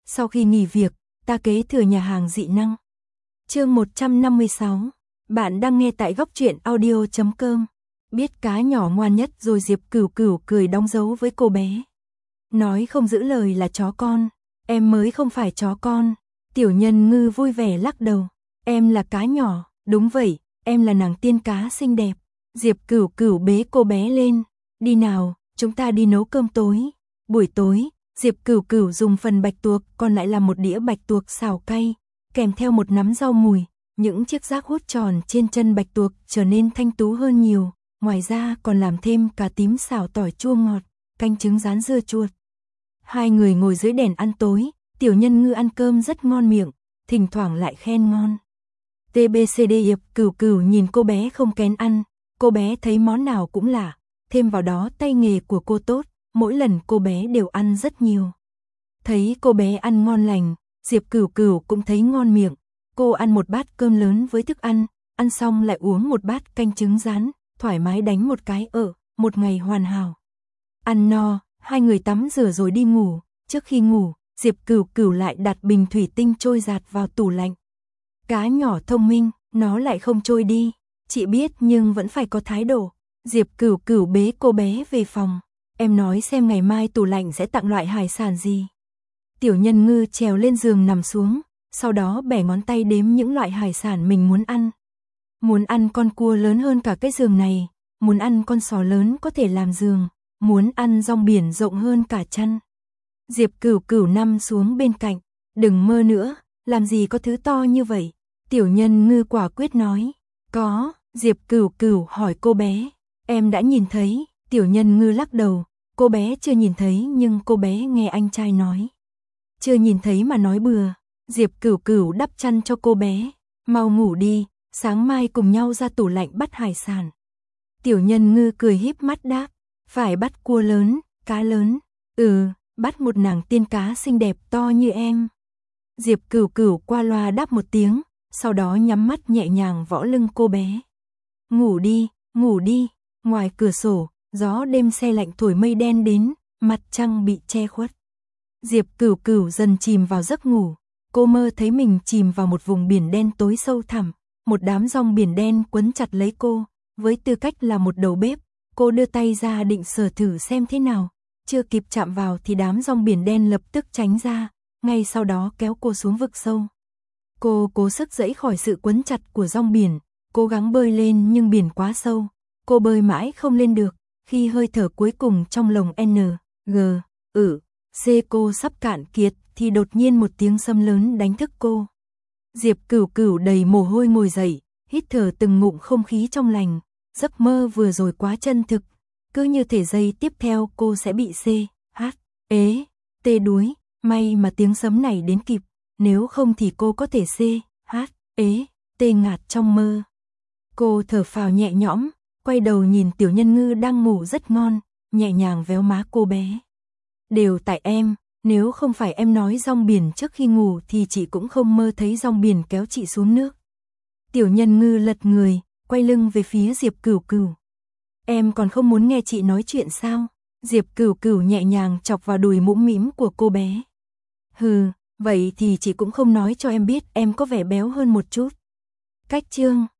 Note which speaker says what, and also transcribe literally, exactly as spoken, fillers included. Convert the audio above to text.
Speaker 1: Sau khi nghỉ việc, ta kế thừa nhà hàng dị năng. Chương một trăm năm mươi sáu. Bạn đang nghe tại góc truyện audio chấm com. Biết cá nhỏ ngoan nhất rồi, Diệp Cửu Cửu cười đóng dấu với cô bé. Nói không giữ lời là chó con, em mới không phải chó con. Tiểu Nhân Ngư vui vẻ lắc đầu. Em là cá nhỏ, đúng vậy, em là nàng tiên cá xinh đẹp. Diệp Cửu Cửu bế cô bé lên. Đi nào, chúng ta đi nấu cơm tối. Buổi tối, Diệp Cửu Cửu dùng phần bạch tuộc còn lại là một đĩa bạch tuộc xào cay, kèm theo một nắm rau mùi. Những chiếc rác hút tròn trên chân bạch tuộc trở nên thanh tú hơn nhiều. Ngoài ra còn làm thêm cà tím xào tỏi chua ngọt, canh trứng rán dưa chuột. Hai người ngồi dưới đèn ăn tối. Tiểu Nhân Ngư ăn cơm rất ngon miệng, thỉnh thoảng lại khen ngon. tê bê xê đê Diệp Cửu Cửu nhìn cô bé không kén ăn. Cô bé thấy món nào cũng lạ, thêm vào đó tay nghề của cô tốt, mỗi lần cô bé đều ăn rất nhiều. Thấy cô bé ăn ngon lành, Diệp Cửu Cửu cũng thấy ngon miệng. Cô ăn một bát cơm lớn với thức ăn, ăn xong lại uống một bát canh trứng rán, thoải mái đánh một cái ở, một ngày hoàn hảo. Ăn no, hai người tắm rửa rồi đi ngủ. Trước khi ngủ, Diệp Cửu Cửu lại đặt bình thủy tinh trôi giạt vào tủ lạnh. Cá nhỏ thông minh, nó lại không trôi đi. Chị biết nhưng vẫn phải có thái độ. Diệp Cửu Cửu bế cô bé về phòng. Em nói xem ngày mai tủ lạnh sẽ tặng loại hải sản gì. Tiểu Nhân Ngư trèo lên giường nằm xuống, sau đó bẻ ngón tay đếm những loại hải sản mình muốn ăn. Muốn ăn con cua lớn hơn cả cái giường này, muốn ăn con sò lớn có thể làm giường, muốn ăn rong biển rộng hơn cả chăn. Diệp Cửu Cửu nằm xuống bên cạnh. Đừng mơ nữa, làm gì có thứ to như vậy. Tiểu Nhân Ngư quả quyết nói. Có, Diệp Cửu Cửu hỏi cô bé. Em đã nhìn thấy. Tiểu Nhân Ngư lắc đầu. Cô bé chưa nhìn thấy nhưng cô bé nghe anh trai nói. Chưa nhìn thấy mà nói bừa. Diệp Cửu Cửu đắp chăn cho cô bé. Mau ngủ đi, sáng mai cùng nhau ra tủ lạnh bắt hải sản. Tiểu Nhân Ngư cười híp mắt đáp. Phải bắt cua lớn, cá lớn. Ừ, bắt một nàng tiên cá xinh đẹp to như em. Diệp Cửu Cửu qua loa đáp một tiếng, sau đó nhắm mắt nhẹ nhàng võ lưng cô bé. Ngủ đi, ngủ đi. Ngoài cửa sổ, gió đêm se lạnh thổi mây đen đến, mặt trăng bị che khuất. Diệp Cửu Cửu dần chìm vào giấc ngủ. Cô mơ thấy mình chìm vào một vùng biển đen tối sâu thẳm, một đám rong biển đen quấn chặt lấy cô. Với tư cách là một đầu bếp, cô đưa tay ra định sờ thử xem thế nào. Chưa kịp chạm vào thì đám rong biển đen lập tức tránh ra, ngay sau đó kéo cô xuống vực sâu. Cô cố sức giãy khỏi sự quấn chặt của rong biển, cố gắng bơi lên nhưng biển quá sâu. Cô bơi mãi không lên được, khi hơi thở cuối cùng trong lồng N, G, ử, C cô sắp cạn kiệt thì đột nhiên một tiếng sấm lớn đánh thức cô. Diệp Cửu Cửu đầy mồ hôi ngồi dậy, hít thở từng ngụm không khí trong lành. Giấc mơ vừa rồi quá chân thực, cứ như thể giây tiếp theo cô sẽ bị C, H, ế, T đuối. May mà tiếng sấm này đến kịp, nếu không thì cô có thể C, H, ế, T ngạt trong mơ. Cô thở phào nhẹ nhõm, quay đầu nhìn Tiểu Nhân Ngư đang ngủ rất ngon, nhẹ nhàng véo má cô bé. Đều tại em, nếu không phải em nói rong biển trước khi ngủ thì chị cũng không mơ thấy rong biển kéo chị xuống nước. Tiểu Nhân Ngư lật người, quay lưng về phía Diệp Cửu Cửu. Em còn không muốn nghe chị nói chuyện sao? Diệp Cửu Cửu nhẹ nhàng chọc vào đùi mũm mĩm của cô bé. Hừ, vậy thì chị cũng không nói cho em biết em có vẻ béo hơn một chút. Cách chương